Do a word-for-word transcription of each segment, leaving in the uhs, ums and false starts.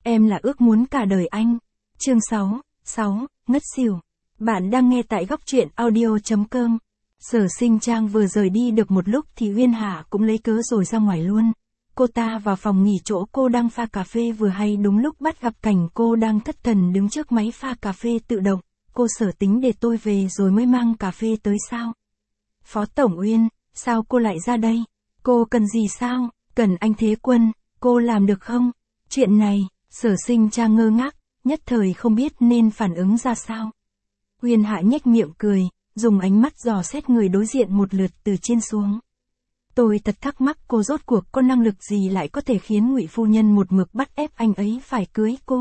Em là ước muốn cả đời anh. Chương sáu, sáu, ngất xỉu. Bạn đang nghe tại góc truyện audio.com. Sở Sinh Trang vừa rời đi được một lúc thì Uyên Hạ cũng lấy cớ rồi ra ngoài luôn. Cô ta vào phòng nghỉ chỗ cô đang pha cà phê vừa hay đúng lúc bắt gặp cảnh cô đang thất thần đứng trước máy pha cà phê tự động. Cô Sở tính để tôi về rồi mới mang cà phê tới sao? Phó Tổng Uyên, sao cô lại ra đây? Cô cần gì sao? Cần anh Thế Quân, cô làm được không? Chuyện này, Sở Sinh Trang ngơ ngác, nhất thời không biết nên phản ứng ra sao. Uyên Hạ nhếch miệng cười, dùng ánh mắt dò xét người đối diện một lượt từ trên xuống. Tôi thật thắc mắc cô rốt cuộc có năng lực gì lại có thể khiến Ngụy phu nhân một mực bắt ép anh ấy phải cưới cô.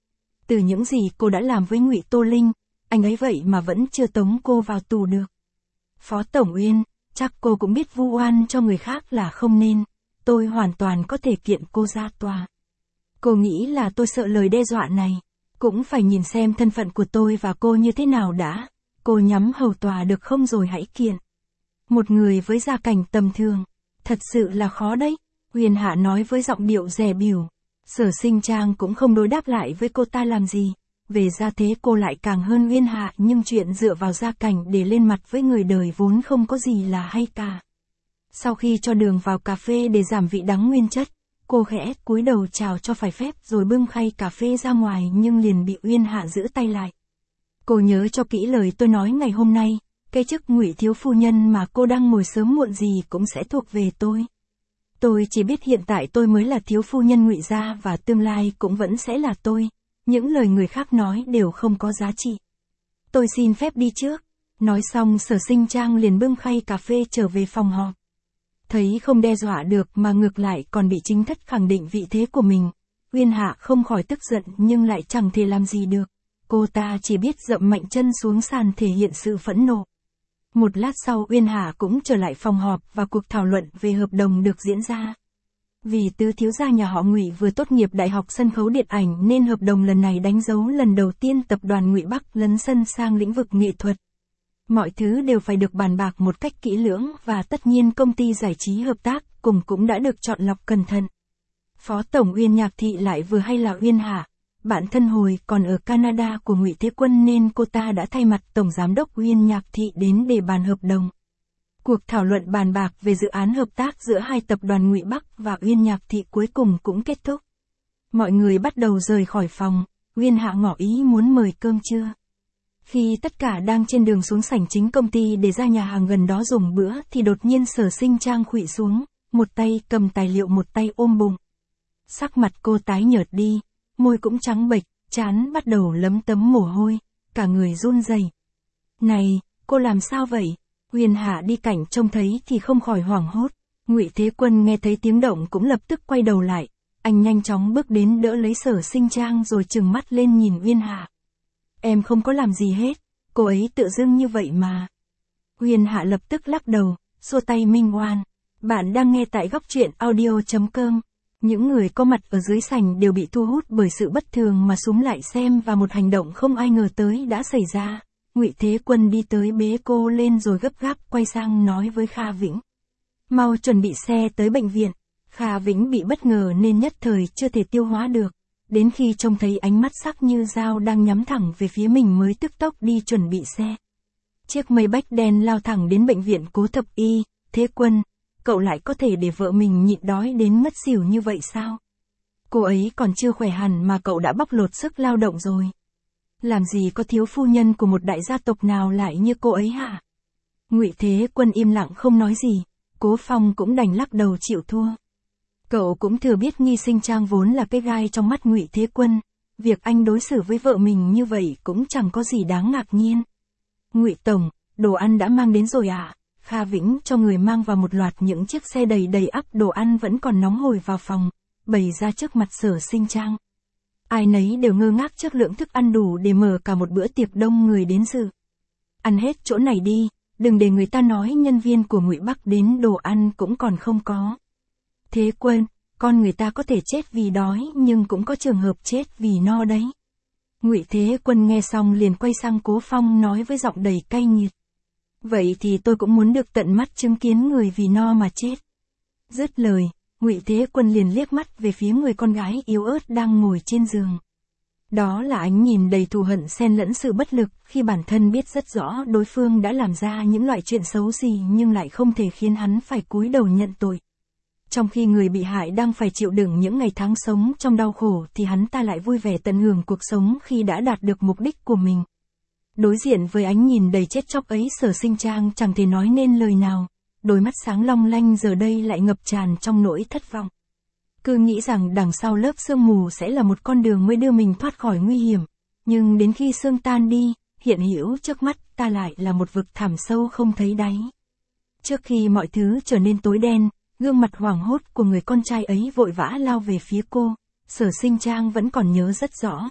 Từ những gì cô đã làm với Ngụy Tô Linh, anh ấy vậy mà vẫn chưa tống cô vào tù được. Phó Tổng Uyên, chắc cô cũng biết vu oan cho người khác là không nên, tôi hoàn toàn có thể kiện cô ra tòa. Cô nghĩ là tôi sợ lời đe dọa này, cũng phải nhìn xem thân phận của tôi và cô như thế nào đã, cô nhắm hầu tòa được không rồi hãy kiện. Một người với gia cảnh tầm thường, thật sự là khó đấy, Uyên Hạ nói với giọng điệu dè bỉu. Sở Sinh Trang cũng không đối đáp lại với cô ta làm gì, về gia thế cô lại càng hơn Uyên Hạ nhưng chuyện dựa vào gia cảnh để lên mặt với người đời vốn không có gì là hay cả. Sau khi cho đường vào cà phê để giảm vị đắng nguyên chất, cô khẽ cúi đầu chào cho phải phép rồi bưng khay cà phê ra ngoài nhưng liền bị Uyên Hạ giữ tay lại. Cô nhớ cho kỹ lời tôi nói ngày hôm nay, cái chức Ngụy thiếu phu nhân mà cô đang ngồi sớm muộn gì cũng sẽ thuộc về tôi. Tôi chỉ biết hiện tại tôi mới là thiếu phu nhân Ngụy gia và tương lai cũng vẫn sẽ là tôi, những lời người khác nói đều không có giá trị. Tôi xin phép đi trước. Nói xong Sở Sinh Trang liền bưng khay cà phê trở về phòng họp. Thấy không đe dọa được mà ngược lại còn bị chính thất khẳng định vị thế của mình, Uyên Hạ không khỏi tức giận nhưng lại chẳng thể làm gì được. Cô ta chỉ biết dậm mạnh chân xuống sàn thể hiện sự phẫn nộ. Một lát sau Uyên Hạ cũng trở lại phòng họp và cuộc thảo luận về hợp đồng được diễn ra. Vì tứ thiếu gia nhà họ Ngụy vừa tốt nghiệp đại học sân khấu điện ảnh nên hợp đồng lần này đánh dấu lần đầu tiên tập đoàn Ngụy Bắc lấn sân sang lĩnh vực nghệ thuật. Mọi thứ đều phải được bàn bạc một cách kỹ lưỡng và tất nhiên công ty giải trí hợp tác cùng cũng đã được chọn lọc cẩn thận. Phó Tổng Uyên Nhạc Thị lại vừa hay là Uyên Hạ, bạn thân hồi còn ở Canada của Ngụy Thế Quân nên cô ta đã thay mặt Tổng Giám đốc Uyên Nhạc Thị đến để bàn hợp đồng. Cuộc thảo luận bàn bạc về dự án hợp tác giữa hai tập đoàn Ngụy Bắc và Uyên Nhạc Thị cuối cùng cũng kết thúc. Mọi người bắt đầu rời khỏi phòng, Uyên Hạ ngỏ ý muốn mời cơm trưa. Khi tất cả đang trên đường xuống sảnh chính công ty để ra nhà hàng gần đó dùng bữa thì đột nhiên Sở Sinh Trang khuỵu xuống, một tay cầm tài liệu một tay ôm bụng. Sắc mặt cô tái nhợt đi, môi cũng trắng bệch, trán bắt đầu lấm tấm mồ hôi, cả người run rẩy. Này, cô làm sao vậy? Uyên Hạ đi cảnh trông thấy thì không khỏi hoảng hốt. Ngụy Thế Quân nghe thấy tiếng động cũng lập tức quay đầu lại, anh nhanh chóng bước đến đỡ lấy Sở Sinh Trang rồi trừng mắt lên nhìn Uyên Hạ. Em không có làm gì hết, cô ấy tự dưng như vậy mà. Uyên Hạ lập tức lắc đầu, xua tay minh oan. Bạn đang nghe tại góc truyện audio.com. Những người có mặt ở dưới sảnh đều bị thu hút bởi sự bất thường mà xúm lại xem và một hành động không ai ngờ tới đã xảy ra. Ngụy Thế Quân đi tới bế cô lên rồi gấp gáp quay sang nói với Kha Vĩnh. Mau chuẩn bị xe tới bệnh viện. Kha Vĩnh bị bất ngờ nên nhất thời chưa thể tiêu hóa được. Đến khi trông thấy ánh mắt sắc như dao đang nhắm thẳng về phía mình mới tức tốc đi chuẩn bị xe. Chiếc Maybach đen lao thẳng đến bệnh viện Cố Thập Y. Thế Quân, cậu lại có thể để vợ mình nhịn đói đến ngất xỉu như vậy sao? Cô ấy còn chưa khỏe hẳn mà cậu đã bóc lột sức lao động rồi. Làm gì có thiếu phu nhân của một đại gia tộc nào lại như cô ấy hả? Ngụy Thế Quân im lặng không nói gì, Cố Phong cũng đành lắc đầu chịu thua. Cậu cũng thừa biết Nghi Sinh Trang vốn là cái gai trong mắt Ngụy Thế Quân, việc anh đối xử với vợ mình như vậy cũng chẳng có gì đáng ngạc nhiên. Ngụy Tổng, đồ ăn đã mang đến rồi ạ. À? Kha Vĩnh cho người mang vào một loạt những chiếc xe đầy đầy ắp đồ ăn vẫn còn nóng hổi vào phòng, bày ra trước mặt Sở Sinh Trang. Ai nấy đều ngơ ngác trước lượng thức ăn đủ để mở cả một bữa tiệc đông người đến dự. Ăn hết chỗ này đi, đừng để người ta nói nhân viên của Ngụy Bắc đến đồ ăn cũng còn không có. Thế Quân, con người ta có thể chết vì đói nhưng cũng có trường hợp chết vì no đấy. Ngụy Thế Quân nghe xong liền quay sang Cố Phong nói với giọng đầy cay nghiệt. Vậy thì tôi cũng muốn được tận mắt chứng kiến người vì no mà chết. Dứt lời, Ngụy Thế Quân liền liếc mắt về phía người con gái yếu ớt đang ngồi trên giường. Đó là ánh nhìn đầy thù hận xen lẫn sự bất lực, khi bản thân biết rất rõ đối phương đã làm ra những loại chuyện xấu gì nhưng lại không thể khiến hắn phải cúi đầu nhận tội. Trong khi người bị hại đang phải chịu đựng những ngày tháng sống trong đau khổ thì hắn ta lại vui vẻ tận hưởng cuộc sống khi đã đạt được mục đích của mình. Đối diện với ánh nhìn đầy chết chóc ấy, Sở Sinh Trang chẳng thể nói nên lời nào, đôi mắt sáng long lanh giờ đây lại ngập tràn trong nỗi thất vọng. Cứ nghĩ rằng đằng sau lớp sương mù sẽ là một con đường mới đưa mình thoát khỏi nguy hiểm, nhưng đến khi sương tan đi, hiện hữu trước mắt ta lại là một vực thẳm sâu không thấy đáy. Trước khi mọi thứ trở nên tối đen, gương mặt hoảng hốt của người con trai ấy vội vã lao về phía cô, Sở Sinh Trang vẫn còn nhớ rất rõ.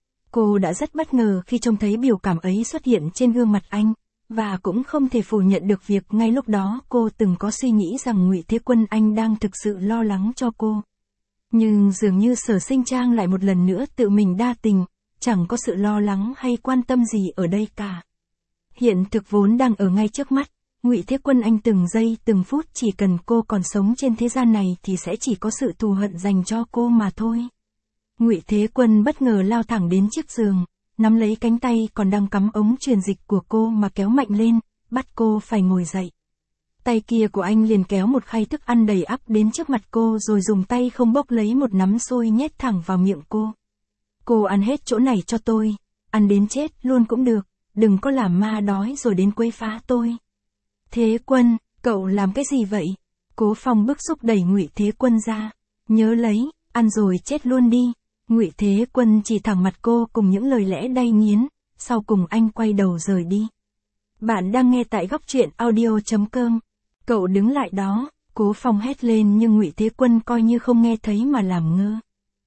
Cô đã rất bất ngờ khi trông thấy biểu cảm ấy xuất hiện trên gương mặt anh, và cũng không thể phủ nhận được việc ngay lúc đó cô từng có suy nghĩ rằng Ngụy Thế Quân anh đang thực sự lo lắng cho cô. Nhưng dường như Sở Sinh Trang lại một lần nữa tự mình đa tình, chẳng có sự lo lắng hay quan tâm gì ở đây cả. Hiện thực vốn đang ở ngay trước mắt, Ngụy Thế Quân anh từng giây từng phút chỉ cần cô còn sống trên thế gian này thì sẽ chỉ có sự thù hận dành cho cô mà thôi. Ngụy Thế Quân bất ngờ lao thẳng đến chiếc giường, nắm lấy cánh tay còn đang cắm ống truyền dịch của cô mà kéo mạnh lên, bắt cô phải ngồi dậy. Tay kia của anh liền kéo một khay thức ăn đầy ắp đến trước mặt cô rồi dùng tay không bốc lấy một nắm xôi nhét thẳng vào miệng cô. Cô ăn hết chỗ này cho tôi, ăn đến chết luôn cũng được, đừng có làm ma đói rồi đến quấy phá tôi. Thế Quân, cậu làm cái gì vậy? Cố Phong bức xúc đẩy Ngụy Thế Quân ra. Nhớ lấy, ăn rồi chết luôn đi. Ngụy Thế Quân chỉ thẳng mặt cô cùng những lời lẽ đay nghiến, sau cùng anh quay đầu rời đi. Bạn đang nghe tại góc truyện audio chấm com. Cậu đứng lại đó, Cố Phong hét lên nhưng Ngụy Thế Quân coi như không nghe thấy mà làm ngơ.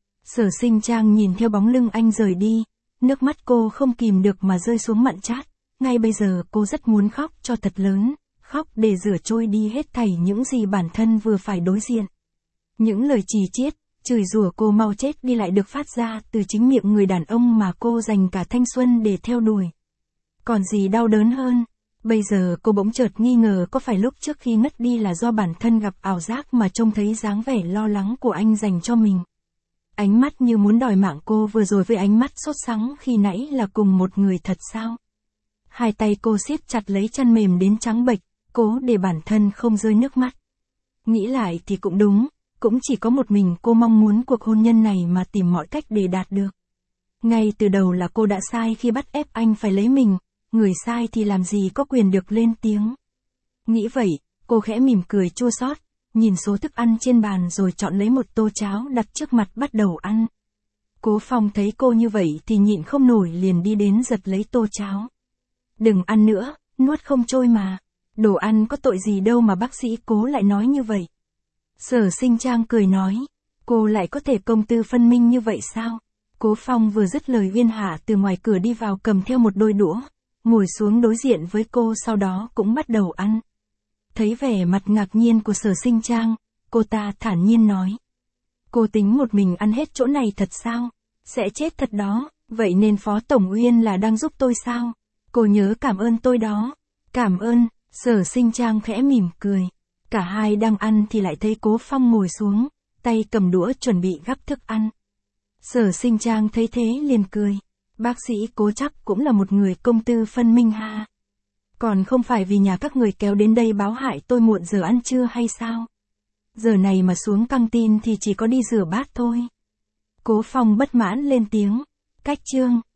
Sở Sinh Trang nhìn theo bóng lưng anh rời đi, nước mắt cô không kìm được mà rơi xuống mặn chát. Ngay bây giờ cô rất muốn khóc cho thật lớn, khóc để rửa trôi đi hết thảy những gì bản thân vừa phải đối diện. Những lời chì chiết, chửi rủa cô mau chết đi lại được phát ra từ chính miệng người đàn ông mà cô dành cả thanh xuân để theo đuổi. Còn gì đau đớn hơn? Bây giờ cô bỗng chợt nghi ngờ có phải lúc trước khi ngất đi là do bản thân gặp ảo giác mà trông thấy dáng vẻ lo lắng của anh dành cho mình. Ánh mắt như muốn đòi mạng cô vừa rồi với ánh mắt sốt sắng khi nãy là cùng một người thật sao? Hai tay cô siết chặt lấy chăn mềm đến trắng bệch, cố để bản thân không rơi nước mắt. Nghĩ lại thì cũng đúng, cũng chỉ có một mình cô mong muốn cuộc hôn nhân này mà tìm mọi cách để đạt được. Ngay từ đầu là cô đã sai khi bắt ép anh phải lấy mình, người sai thì làm gì có quyền được lên tiếng. Nghĩ vậy, cô khẽ mỉm cười chua xót, nhìn số thức ăn trên bàn rồi chọn lấy một tô cháo đặt trước mặt bắt đầu ăn. Cố Phong thấy cô như vậy thì nhịn không nổi liền đi đến giật lấy tô cháo. Đừng ăn nữa, nuốt không trôi mà. Đồ ăn có tội gì đâu mà bác sĩ Cố lại nói như vậy. Sở Sinh Trang cười nói, cô lại có thể công tư phân minh như vậy sao? Cố Phong vừa dứt lời Uyên Hà từ ngoài cửa đi vào cầm theo một đôi đũa, ngồi xuống đối diện với cô sau đó cũng bắt đầu ăn. Thấy vẻ mặt ngạc nhiên của Sở Sinh Trang, cô ta thản nhiên nói. Cô tính một mình ăn hết chỗ này thật sao? Sẽ chết thật đó, vậy nên Phó Tổng Uyên là đang giúp tôi sao? Cô nhớ cảm ơn tôi đó. Cảm ơn, Sở Sinh Trang khẽ mỉm cười. Cả hai đang ăn thì lại thấy Cố Phong ngồi xuống, tay cầm đũa chuẩn bị gắp thức ăn. Sở Sinh Trang thấy thế liền cười. Bác sĩ Cố chắc cũng là một người công tư phân minh ha. Còn không phải vì nhà các người kéo đến đây báo hại tôi muộn giờ ăn trưa hay sao? Giờ này mà xuống căng tin thì chỉ có đi rửa bát thôi. Cố Phong bất mãn lên tiếng. Cách chương.